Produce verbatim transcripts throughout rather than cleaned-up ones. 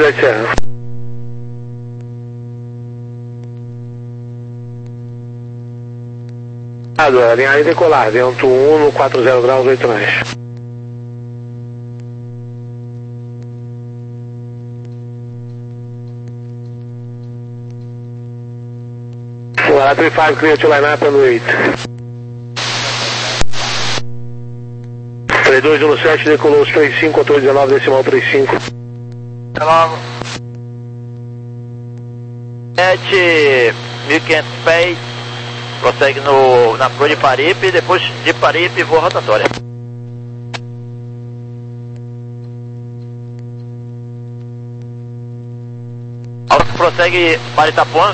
sete Serra. Alinhar e decolar, vento um no quatro zero graus, oito nós. Well, three five, clear to line up and wait. três dois um sete, decolou os três cinco, controle dezenove, decimal três cinco. Até logo. sete mil e quinhentos pés, prossegue no, na proa de Paripe, depois de Paripe, voa rotatória. Alto prossegue para Itapuã.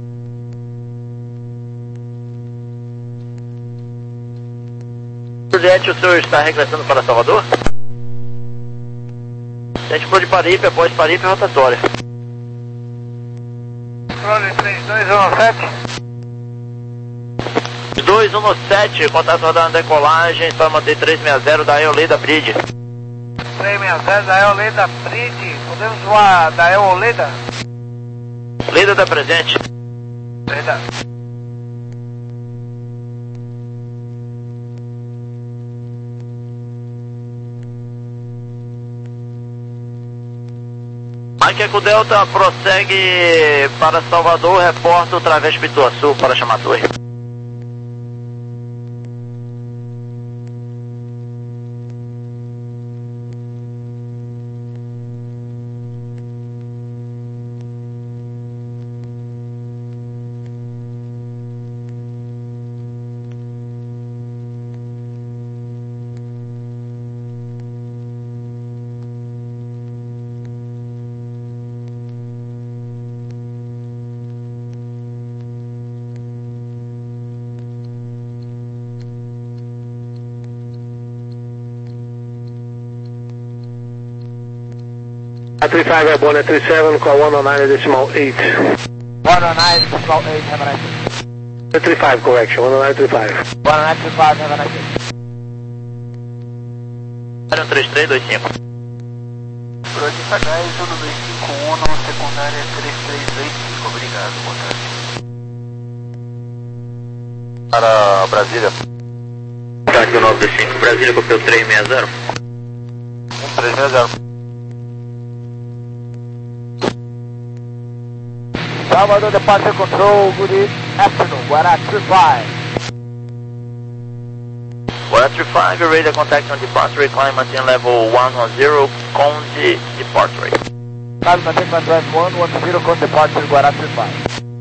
Juliette, o senhor está regressando para Salvador? Gente proa de Paripe, após Paripe, rotatória. Controle três dois um sete. dois um sete, contato rodando decolagem, só manter três seis zero da Eoleda Bridge. três seis zero da Eoleda Bridge, podemos voar da Eoleda? Leda da presente. Leda. Mike Eco Delta prossegue para Salvador, reporta o Través Pituaçu para chamar a torre. three five airborne at three seven, call one oh nine decimal eight. one oh nine decimal eight, have a nice day. three five, correction, one oh nine three five. one oh nine three five, have a nice day. um três três dois cinco. Brotista dez, uno dois cinco um, secundária três três dois cinco, obrigado, boa tarde. Para Brasília. Tarde nove dois cinco, Brasília, copiou três seis zero. um três seis zero. Salvador Departure Control, good afternoon, Guará three five. Guará three five, radar contact on departure, climb maintain level one ten, Conde departure. Climb maintain drive one ten, Conde departure, Guará three five.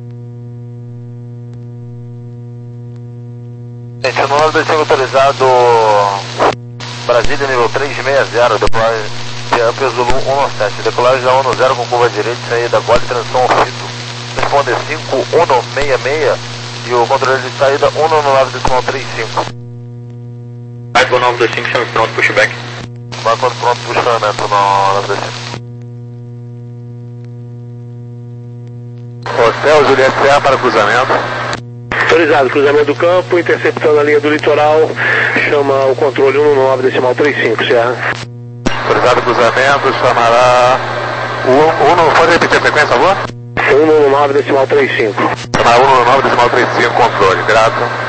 Gente, o nove dois cinco autorizado Brasília nível três seis zero, decolagem de Zulu um sete, decolagem da um zero com curva direita, saída Gole, transição Fito. Responde cinco um seis seis e o controle de saída um nove decimal três cinco. Marco nove dois cinco, chama pronto, pushback. Marco pronto, puxamento no nove dois cinco. Hotel Juliette Serra para cruzamento. Autorizado, cruzamento do campo, interceptando a linha do litoral, chama o controle um nove decimal três cinco, Serra. Autorizado cruzamento, chamará o um, pode repetir a frequência, por favor? um nove decimal três cinco. Chamará um nove decimal três cinco, controle, grato.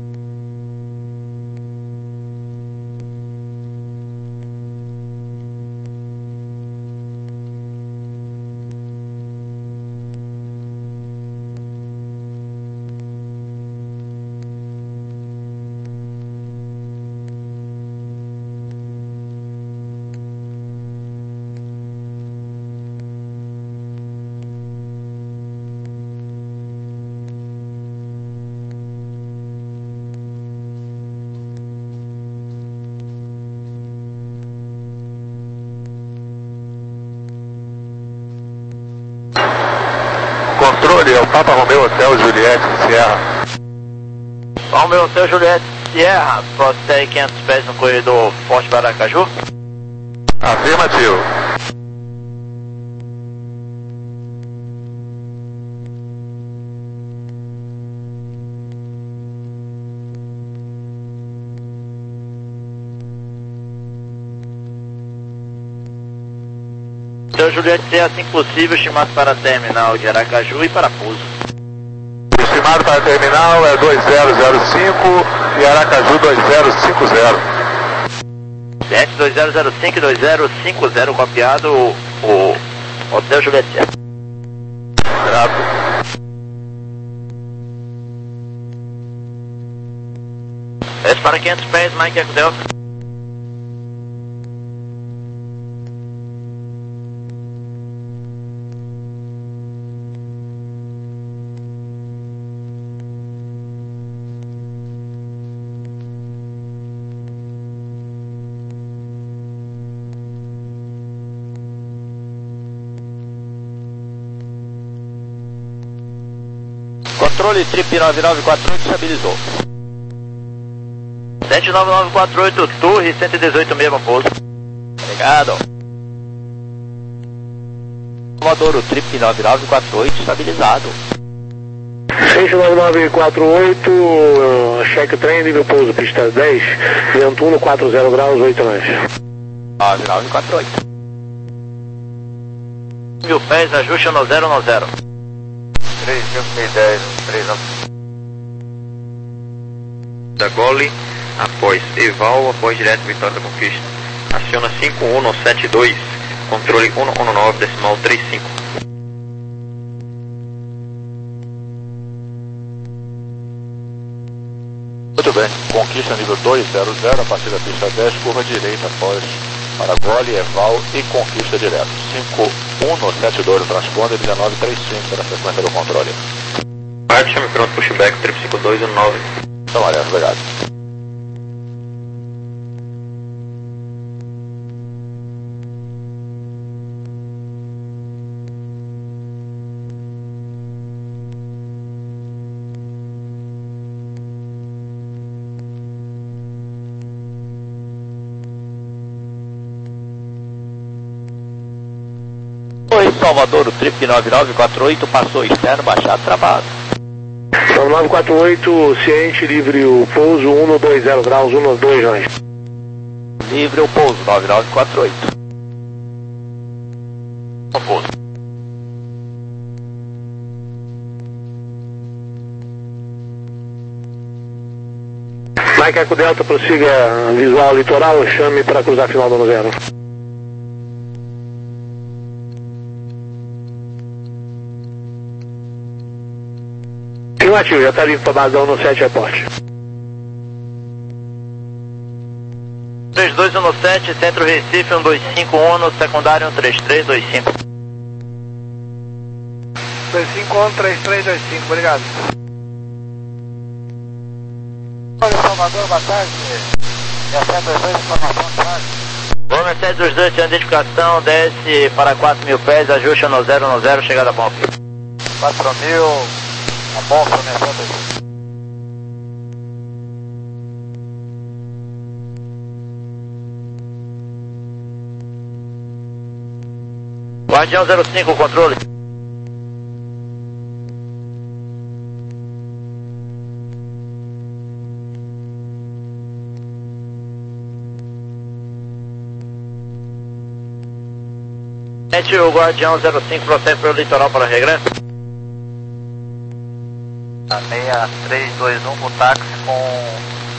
Controle, é o Papa Romeu Hotel Juliette Sierra. Romeu Hotel Juliette Sierra, prossegue quinhentos pés no corredor Forte Baracaju. Afirmativo. Hotel Juliette, assim que possível, estimado para terminal de Aracaju e para pouso. Estimado para terminal é dois zero zero cinco e Aracaju dois zero cinco zero. Juliette dois zero zero cinco e dois zero cinco zero, copiado o, o Hotel Juliette. Grato. Esse para quinhentos pés, Mike Eco Delta. Controle Trip nove nove quatro oito estabilizou. sete nove nove quatro oito, Torre cento e dezoito, mesmo pouso. Obrigado. Salvador, Trip nove nove quatro oito estabilizado. sete nove nove quatro oito, uh, cheque trem, nível pouso, pista dez, vento um, quatro zero graus, oito nós. nove nove quatro oito. Mil pés, ajuste no zero no zero. três mil e dez, três da Gole, após Eval, após direto Vitória da Conquista. Aciona cinco um um sete dois, controle um um nove, decimal trinta e cinco. Muito bem, Conquista nível dois zero zero, a partir da pista dez, curva direita após para Gole, Eval e Conquista direto. cinco um sete dois, transponder dezenove trinta e cinco para a sequência do controle. Rádio, chame pronto, pushback, trip cinco dois um nove. Então, aliás, obrigado. Oi, Salvador, o Trip nove nove quatro oito passou externo, baixado, travado. nove nove quatro oito, ciente, livre o pouso, um dois zero graus, um dois nós. Livre o pouso, nove nove quatro oito. O pouso. Mike Eco Delta, prossiga visual litoral, chame para cruzar final do ano zero. Afirmativo, já está livre para base da um sete reporte. três dois um sete, centro Recife, um dois cinco um, secundário um três três dois cinco. dois cinco um, três três dois cinco, obrigado. Olha, Salvador, boa tarde. É sete dois dois, informação de tarde. Bom, Mercedes dois dois, identificação, desce para quatro mil pés, ajuste no zero no zero, chegada a ponto. quatro mil, a bolsa, Mercedes. Guardião zero cinco, controle. O Guardião zero cinco prossegue para o litoral para regresso. A seis três dois um com táxi com...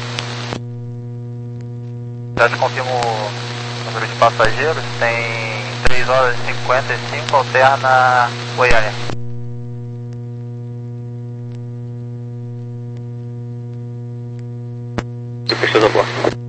Já te confirmo o número de passageiros, tem três horas e cinquenta e cinco, alterna Goiânia. Que precisa da boa.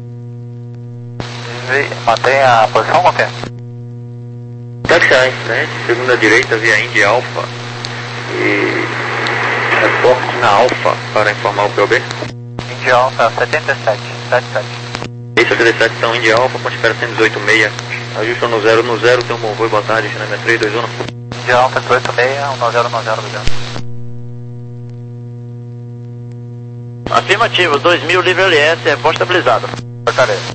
Mantém a posição, qualquer? Taxi A em frente, segunda direita, via Indy Alpha. E reporte na Alpha para informar o P O B. Indy Alpha setenta e sete, setenta e sete. E setenta e sete são Indy Alpha, ponte espera cento e dezoito seis. Ajusta no zero no zero, tem um bom voo, boa tarde, China três dois um. Indy Alpha dezoito seis, um zero um zero, obrigado. Afirmativo, dois mil livre L S, reposto estabilizado. Fortaleza.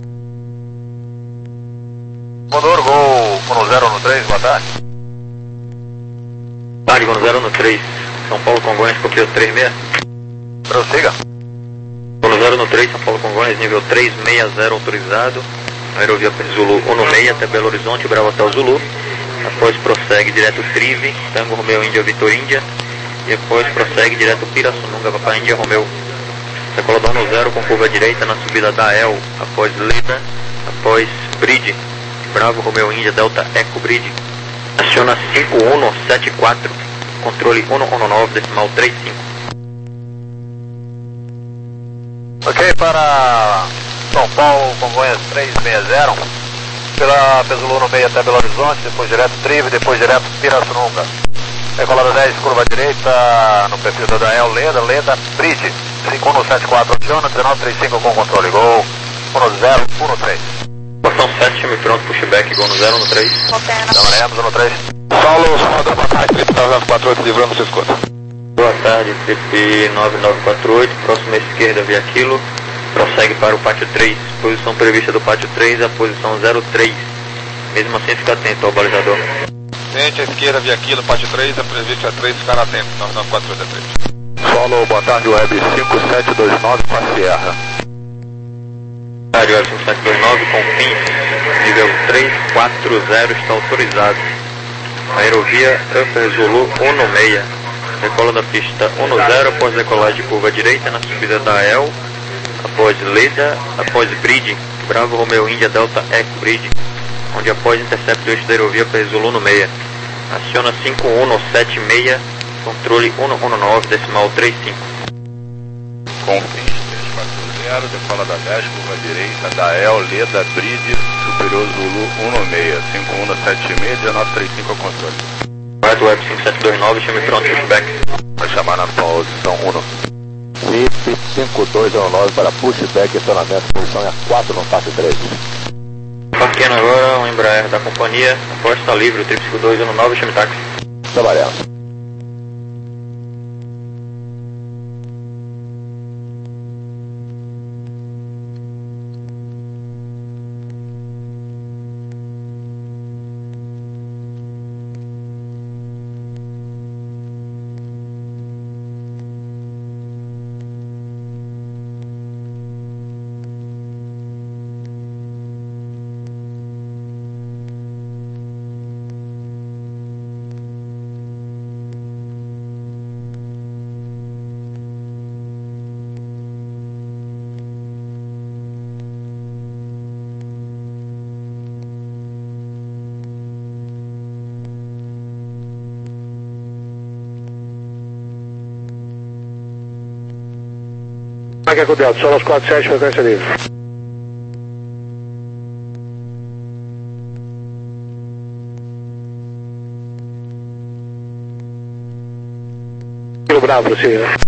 Condor, gol um zero um três, boa tarde. Tarde, no zero no três. São Paulo Congonhas, copiou três seis. Prossiga. No zero no três, São Paulo Congonhas, nível três seis zero autorizado. Aerovia Zulu um seis até Belo Horizonte, Bravo Hotel Zulu. após prossegue direto Trive, Tango Romeu Índia Vitor Índia, e após prossegue direto Pirassununga Papai Índia Romeu. Decola do ano zero com curva direita na subida da El, após Leda, após Bridge, Bravo Romeu Índia Delta Eco Bridge. Aciona cinco um sete quatro, controle um um nove decimal trinta e cinco. Ok, para São Paulo, Congonhas trezentos e sessenta, pela Pesolano meio até Belo Horizonte, depois direto Trive, depois direto Pirassununga. Decolada dez, curva direita, no perfil da El, Leda, Leda, Bridge, cinco um sete quatro, aciona, dezenove trinta e cinco com controle, gol, um zero, um três. Portão sete, time pronto, pushback, gol no zero, no três. Trabalhamos, no três. Saulo, Salvador, boa tarde, Trip nove nove quatro oito, livrando, você escuta. Boa tarde, Trip nove nove quatro oito, próxima esquerda via quilo, prossegue para o pátio três, posição prevista do pátio três, a posição zero três, mesmo assim fica atento ao balizador. Tente a esquerda via quilo, pátio três, a prevista é três, ficar atento, nove nove quatro oito é três. Saulo, boa tarde, Web cinco sete dois nove para Sierra. Boa tarde, Web cinco sete dois nove, com fins, nível três quatro zero está autorizado. Aerovia Upper Zulu um seis, decola da pista um zero após decolagem de curva direita na subida da El, após Leda, após Bridge, Bravo Romeu Índia Delta Eco Bridge, onde após intercepto do eixo da aerovia Upper Zulu um seis. Aciona cinco um sete seis, controle um um nove decimal trinta e cinco. Com fins três quatro zero, decola da dez, curva direita da El, Leda, Bridge, superior Zulu um seis, cinco um sete seis, dezenove trinta e cinco ao controle. Right Web cinco sete dois nove, time pronto, pushback. Vai chamar na posição um. V I P cinco dois um nove para pushback, acionamento, posição é quatro no pátio três. Parqueando agora, o Embraer da companhia, após está livre, o trip cinco dois um nove, chame táxi. Trabalhamos. Aqui é com o Delta, Solos quatro sete, frequência livre. Kilo Bravo, sim, né?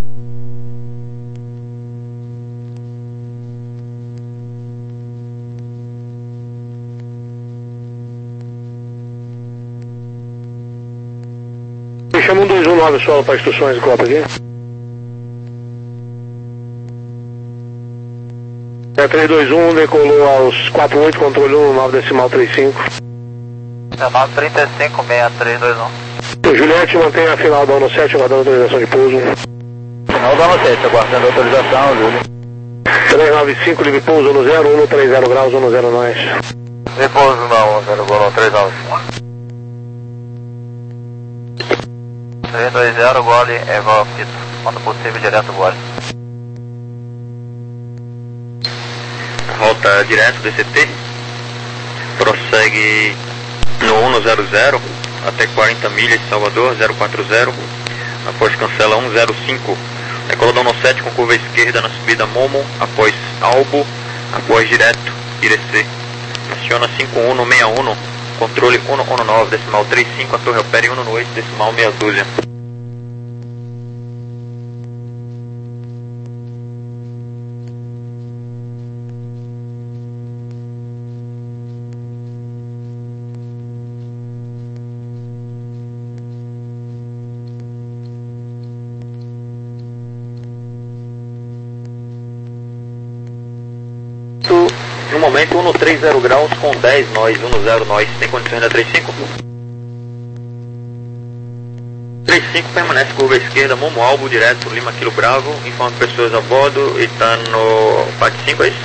Me chama um dois um nove solo para instruções de Copa aqui. É três dois um, decolou aos quatro oito, controle um nove decimal trinta e cinco. dezenove trinta e cinco, seis três dois um. O Juliette mantém a final da ONU sete, aguardando autorização de pouso. Final da ONU sete, aguardando autorização, Júlio. três nove cinco, livre pouso, ONU zero, um três zero graus, ONU zero nós. Livre pouso não, zero gol, três nove. três dois zero, gole, é igual fito. Quando possível, direto gole. Rota direto D C T, prossegue no um zero zero até quarenta milhas de Salvador, zero quatro zero, após cancela um zero cinco, decola da ONU sete com curva esquerda na subida Momo, após Albo, após direto Irecê, aciona cinco um seis um, controle um um nove decimal trinta e cinco, a torre opera um oito decimal meia dúzia. No momento um trinta graus com dez nós, um zero nós, tem condições da trinta e cinco? trinta e cinco permanece curva esquerda, Momo Albo, direto, Lima Kilo Bravo, informa pessoas a bordo e está no pátio cinco, é isso?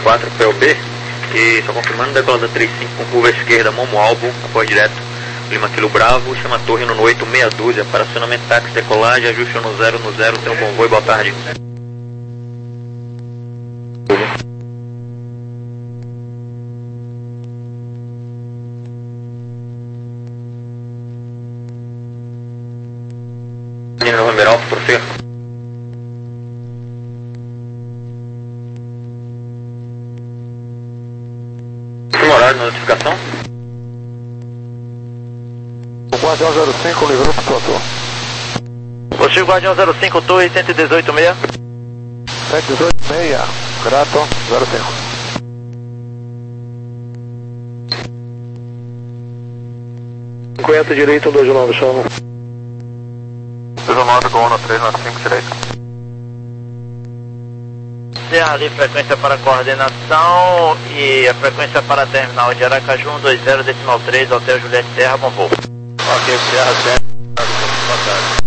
quatro P O B. E só confirmando, decolada trinta e cinco com curva esquerda, Momo Albo, apoio direto, Lima Kilo Bravo, chama a torre no oito meia dúzia, para acionamento táxi, decolagem, ajuste no zero no zero, tem um convoio, boa tarde. Linha November Alfa, prossiga. Horário na notificação? O Guardião zero cinco livrou para o platô. Positivo Guardião zero cinco, torre cento e dezoito meia. cento e dezoito meia, Grato zero cinco. cinquenta direito, um dois nove, chama. dois nove com um três nove cinco direito. Ali frequência para coordenação e a frequência para terminal de Aracaju um dois zero decimal três, Hotel Juliette Serra, bom voo. Ok, Serra Serra. Boa tarde.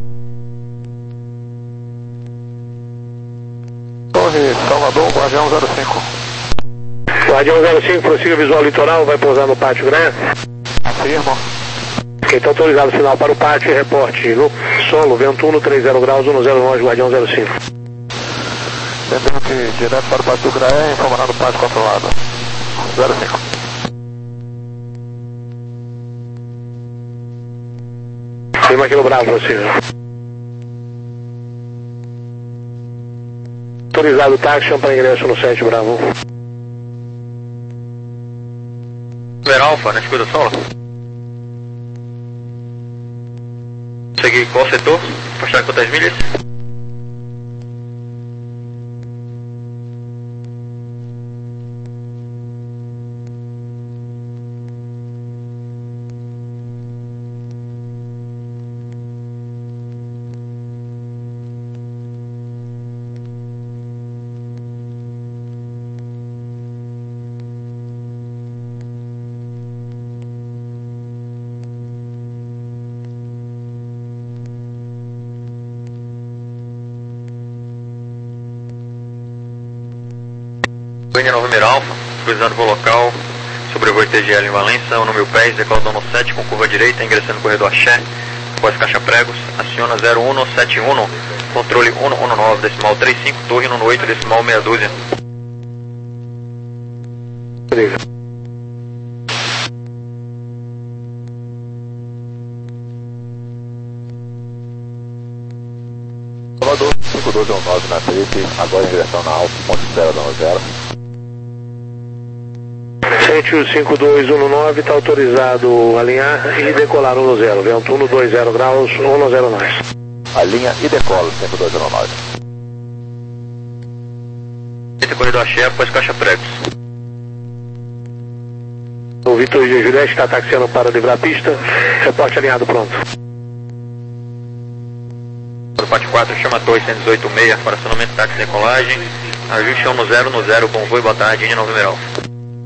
Torre Salvador, Guardião zero cinco. Guardião zero cinco, prossiga visual litoral, vai pousar no pátio Grã. Afirmo. Ok, está autorizado o sinal para o pátio e reporte no solo, vento um no trinta graus, um zero nove, Guardião zero cinco. Lembrando que direto para o pátio do Graé, informará no pátio controlado. zero cinco. Lima Kilo Bravo, prossiga. Autorizado o táxi, chama para ingresso no sete Bravo. Ver Alfa, na escuta solo. Seguir qual setor? Afastar quantas milhas? Linha November Alfa, cruzado para o local, sobrevoo T G L em Valença, um mil pés, decolador no sete com curva direita, ingressando no corredor Axé, após caixa pregos, aciona zero um sete um, controle um um nove, decimal trinta e cinco, torre no oito, decimal meia dúzia. Salvador cinco dois um nove na trip, agora ingressão na Alfa, ponto zero zero. sete cinco dois um nove, está autorizado alinhar e decolar um zero, vento um no dois zero graus, um zero nove. Alinha e decola cinco dois um nove. Esse corredor Axé, após caixa pregos. O Vitor G. Juliette está taxiando para livrar a pista, reporte alinhado pronto. Para o pátio quatro, chama a torre cento e dezoito meia, para acionamento táxi decolagem, ajuste um no zero no zero, convoio, boa tarde, linha November Alfa.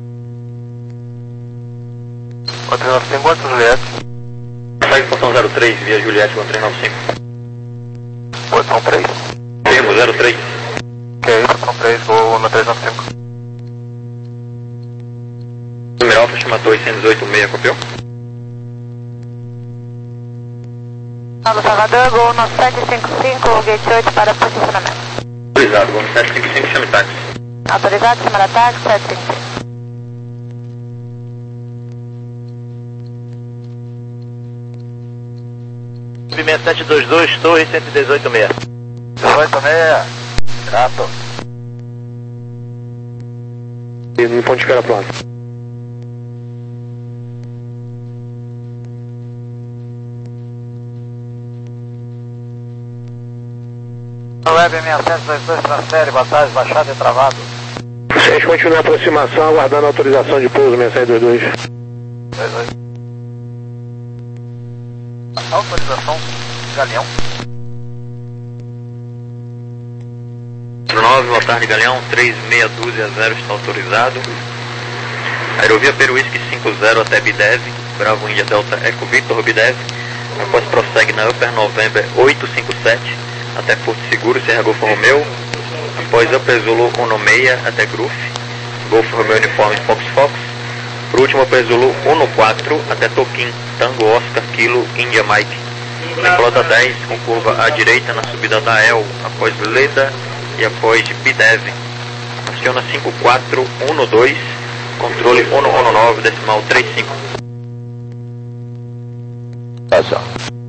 três nove cinco, quanto Juliette? Segue portão zero três, via Juliette com três nove cinco. Portão três. Termo zero três. Ok, portão três, vou no três nove cinco. November Alfa, chama a torre cento e dezoito meia, copiou? Alô Salvador, gol no sete cinco cinco, gate oito para posicionamento. Autorizado, gol no sete cinco cinco, chame táxi. Autorizado, chamar táxi, sete cinco cinco. Movimento sete dois dois, torre cento e dezoito meia. dezoito meia, Grato. E no ponto de espera pronto. Web seis zero dois dois, transfere, passagem, baixada e travado. A gente continua a aproximação, aguardando a autorização de pouso seis sete dois dois. dois dois. Autorização, Galeão. nove, boa tarde, Galeão, três meia dúzia zero está autorizado. Aerovia Peruísque cinco zero até Bidev, Bravo Índia Delta Eco Victor Bidev. Após prossegue na Upper November oito cinco sete até Porto Seguro, Serra Golfo Romeu. Após Upper Zulu um seis até Gruf. Golf Romeo Uniforme Fox Fox. Por último, Upper Zulu um quatro até Toquim, Tango Oscar Kilo India Mike. Decolada dez com curva à direita na subida da El, após Leda e após Bidev. Aciona cinco quatro um dois, controle um um nove, decimal trinta e cinco. Tá já.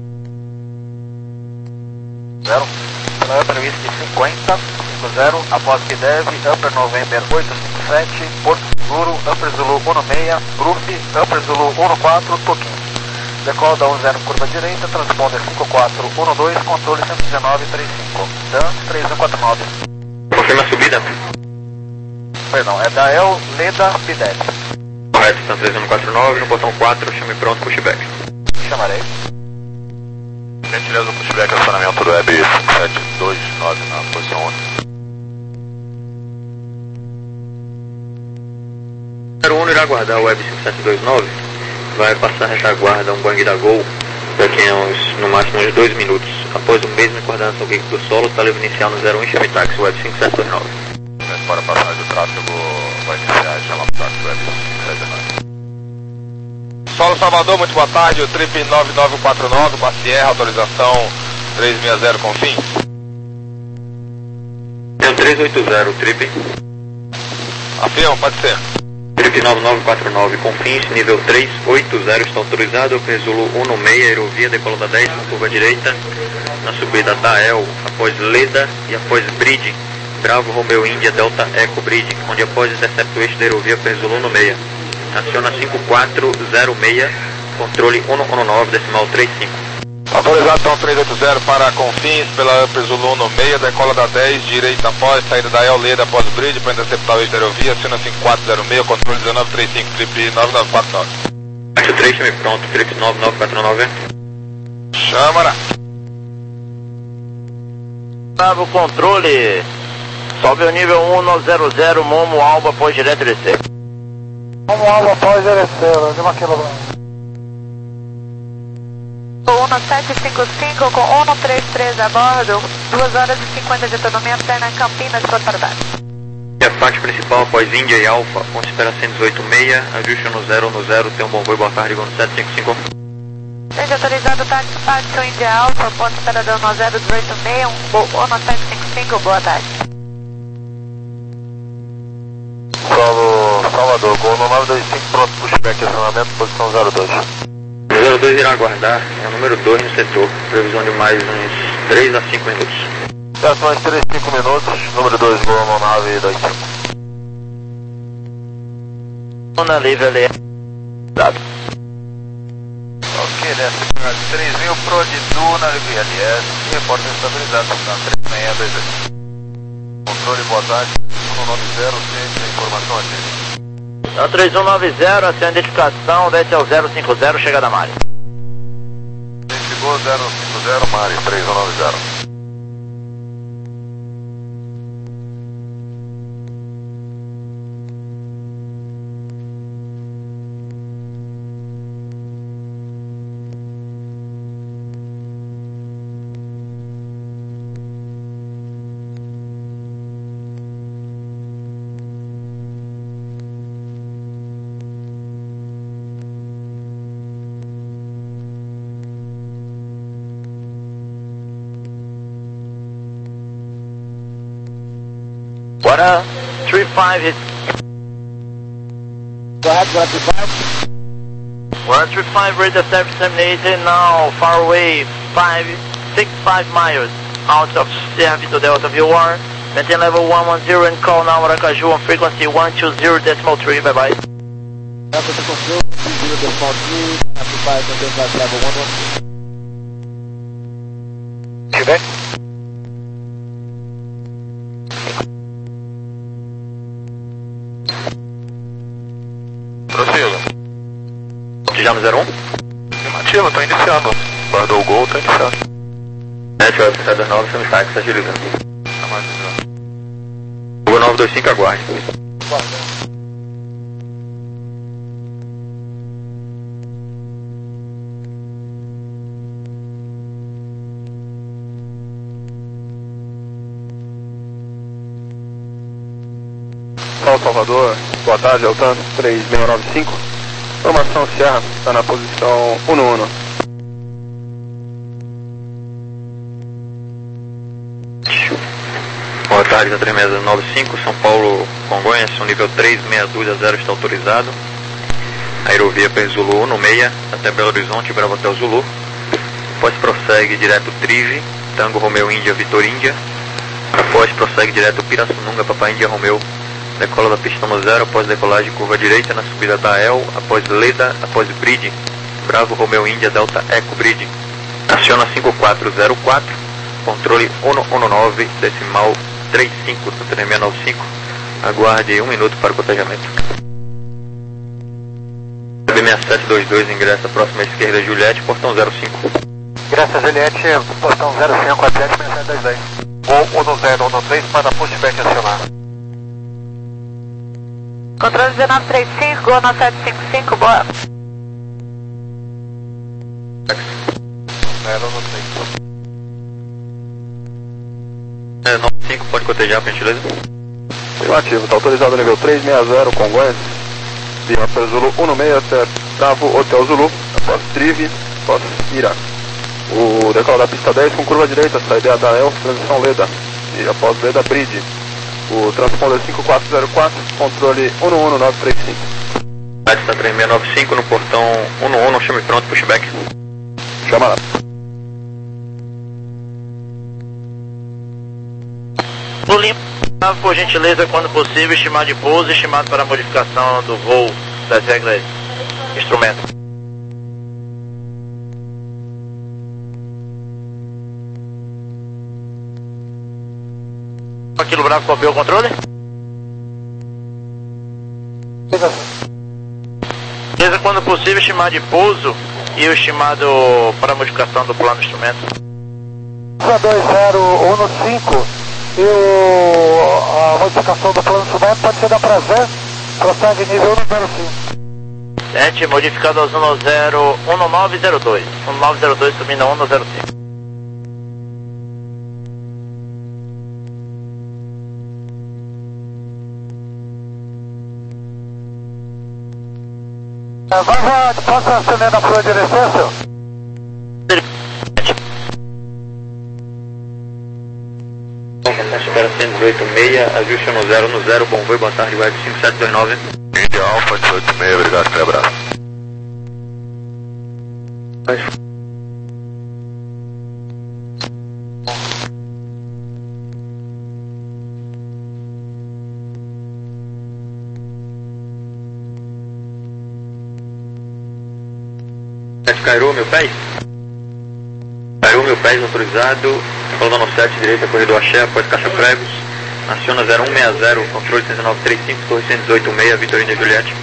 zero, Upper Whisky cinquenta, cinco zero, após Bidev, Upper November oito cinco sete, Porto Seguro, Upper Zulu um seis, Groove, Upper Zulu um quatro, Toquim. Decola da um zero, curva direita, transponder cinco quatro um dois, controle cento e dezenove, trinta e cinco. Dan três um quatro nove. Confirma a subida. Perdão, é da El, Leda, Bidev. Correto, então três um quatro nove, no botão quatro, chame pronto, pushback. Chamarei. Gentileza, pushback, acionamento do Web sete dois nove na posição um. zero um irá aguardar o Web cinco sete dois nove, vai passar a retaguarda um bang da Gol daqui a uns, no máximo uns dois minutos. Após o mesmo em coordenação com o do solo, está livre inicial no zero um chame táxi Web cinco sete dois nove. Para a passagem do tráfego, vai iniciar chama táxi Web cinco sete dois nove. Solo Salvador, muito boa tarde, o trip nove nove quatro nove, com a Sierra, autorização três seis zero com fim. Tem três oito zero, trip. Afirma, pode ser. Trip nove nove quatro nove com fins, nível três oito zero está autorizado, Upper Zulu um seis, aerovia, decolada dez com curva direita, na subida da El, após Leda e após Bridge, Bravo Romeo India Delta Echo Bridge, onde após intercepta o eixo da aerovia Upper Zulu um seis. Aciona cinco quatro zero seis, controle um um nove, decimal trinta e cinco. Autorização três oito zero para Confins, pela Upper Zulu um seis, decola da dez, direita após, saída da El, Leda após Bridge, para interceptar o eixo da aerovia, aciona cinco quatro zero seis, controle um nove três cinco, trip nove nove quatro nove. Baixo três, chame pronto, trip nove nove quatro nove. Chama-ra. Bravo, controle, sobe o nível um zero zero, Momo Alba após direto D C. Momo Alba após D C, de uma quilograma. um sete cinco cinco com um três três a bordo, duas horas e cinquenta de autonomia interna em Campinas, Porto Paraná. E a parte principal após Índia e Alfa, ponte espera cento e dezoito seis, ajuste no zero no zero, tem um bom voo, boa tarde, no sete cinco cinco. Seja autorizado táxi Paxson Índia Alfa, ponte esperador no zero dezoito seis, um sete cinco cinco, boa tarde. Solo Salvador, Gol no nove dois cinco, pronto, pushback, acionamento, posição zero dois. O zero dois irá aguardar, é o número dois no setor, previsão de mais uns três a cinco minutos. Certo, mais três, cinco minutos, número dois, Gol no nove dois cinco. Na livre ali. Dado. Ok, desce para três mil Pro de Duna, livre L S, repórter estabilizado, tá três seis dois dois. Controle, boa tarde, um nove zero, ciência, informação aqui. É o três um nove zero, a sua identificação, desce ao zero cinco zero, chegada Mari. Chegou zero cinco zero, Mari, três um nove zero. Bora, three five is... Go ahead, go ahead, One three five, radar service terminated, now far away, five six five miles out of Sierra Vito Delta V O R. Maintain level one one zero and call now Aracaju on frequency one two zero decimal three, bye bye. Delta Control, zero decimal three, amplifier contains level one one zero. Quebec? Prossiga. Já no zero um? Afirmativa, tô iniciando. Guardou o Gol, tô iniciando. sete oito sete nove, chame táxi, agilizando. Tá mais ligado. Gol nove dois cinco, aguarde. Sol Salvador, boa tarde, Altan três seis nove cinco. Formação Sierra, está na posição um no um. Boa tarde, três seis nove cinco, São Paulo, Congonhas, o nível três seis dois zero está autorizado. Aerovia para Zulu um seis até Belo Horizonte, Bravo Hotel Zulu. Após prossegue direto Trive, Tango Romeu Índia, Vitor Índia. Após prossegue direto Pirassununga, Papai Índia Romeu. Decola da pista no zero, após decolagem curva direita na subida da El, após Leda, após Bridge, Bravo Romeu Índia, Delta Eco Bridge. Aciona cinco quatro zero quatro, controle um um nove, decimal três cinco do três seis nove cinco. Aguarde um minuto para o cotejamento. B seis sete dois dois, ingressa próxima esquerda Juliette, portão zero cinco. Ingressa Juliette, portão zero cinco, Juliette seis sete dois dois. um um zero um três para pushback acionar. Controle dezenove trinta e cinco, Gol nove sete cinco cinco, boa. zero um três. É, nove cinco, pode cotejar, por gentileza. Ativo, está autorizado nível três seis zero, Congonhas. Via para Zulu um seis até Bravo Hotel Zulu, após Trive, após Ira. O decola da pista dez com curva direita, saída da El, transição Leda. E após Leda, Bridge. O transponder cinco quatro zero quatro, controle um um nove três cinco. Está três seis nove cinco no portão um um, chame pronto, pushback. Chama lá. No limpo, por gentileza, quando possível, estimado de pouso e estimado para modificação do voo das regras instrumento. Aquilo Bravo, copiou o controle? Beleza, quando possível, estimado de pouso e o estimado para modificação do plano de instrumento. dois zero um cinco e o, a modificação do plano de instrumento pode ser da Prazer, prossegue nível um zero cinco. Gente, modificado aos um zero um nove zero dois. um nove zero dois subindo a um zero cinco. Vai, vai, posso acender na flor de licença? Espera cento e dezoito seis, ajuste no zero no zero, bom voo, boa tarde, web cinco sete dois nove. Índia Alfa dezoito seis, obrigado, até abraço. Cairou, meu pés? Cairou, meu pés, autorizado. Coluna sete, direita, corredor Axé, após caixa pregos. Aciona zero um seis zero, controle cento e nove trinta e cinco, torre cento e dezoito seis, Vitorina Juliette.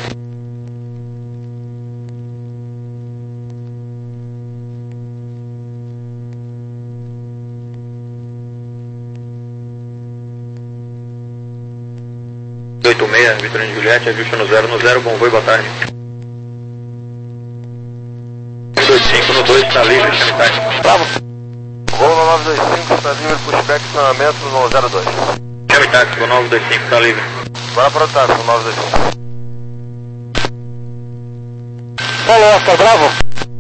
dezoito seis, Vitorina Juliette, ajusta no zero no zero, bom voo e boa tarde. dois cinco no dois, está livre, chame táxi. Bravo. Voo no nove dois cinco, está livre, pushback, estacionamento no zero dois. Chame táxi, o nove dois cinco, está livre. Bora para o táxi, o nove dois cinco. Falou, Oscar, Bravo.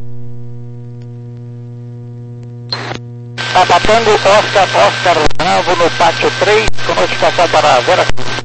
Abatendo Oscar, Oscar, Bravo no pátio três, com notificação para Vera Cruz.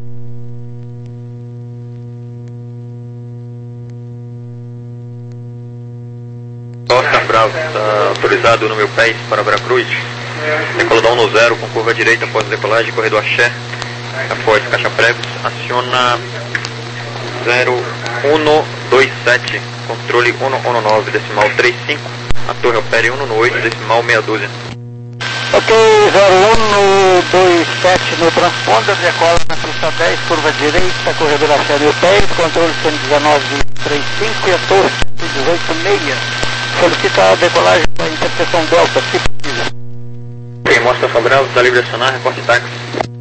Oscar Bravo, está autorizado no meu pés para Veracruz. Decola da um no zero com curva direita após decolagem, corredor Axé. Após caixa pregos, aciona zero um dois sete, controle um um nove, decimal três cinco. A torre opere um oito, decimal meia dúzia. Ok, zero um dois sete no transponder, decola na pista dez, curva direita, corredor Axé mil pés, controle cento e dezenove trinta e cinco e a torre cento e dezoito seis. Solicita a decolagem da interseção Delta, se possível. Ok, mostra Fabral, está livre de acionar, reporte táxi.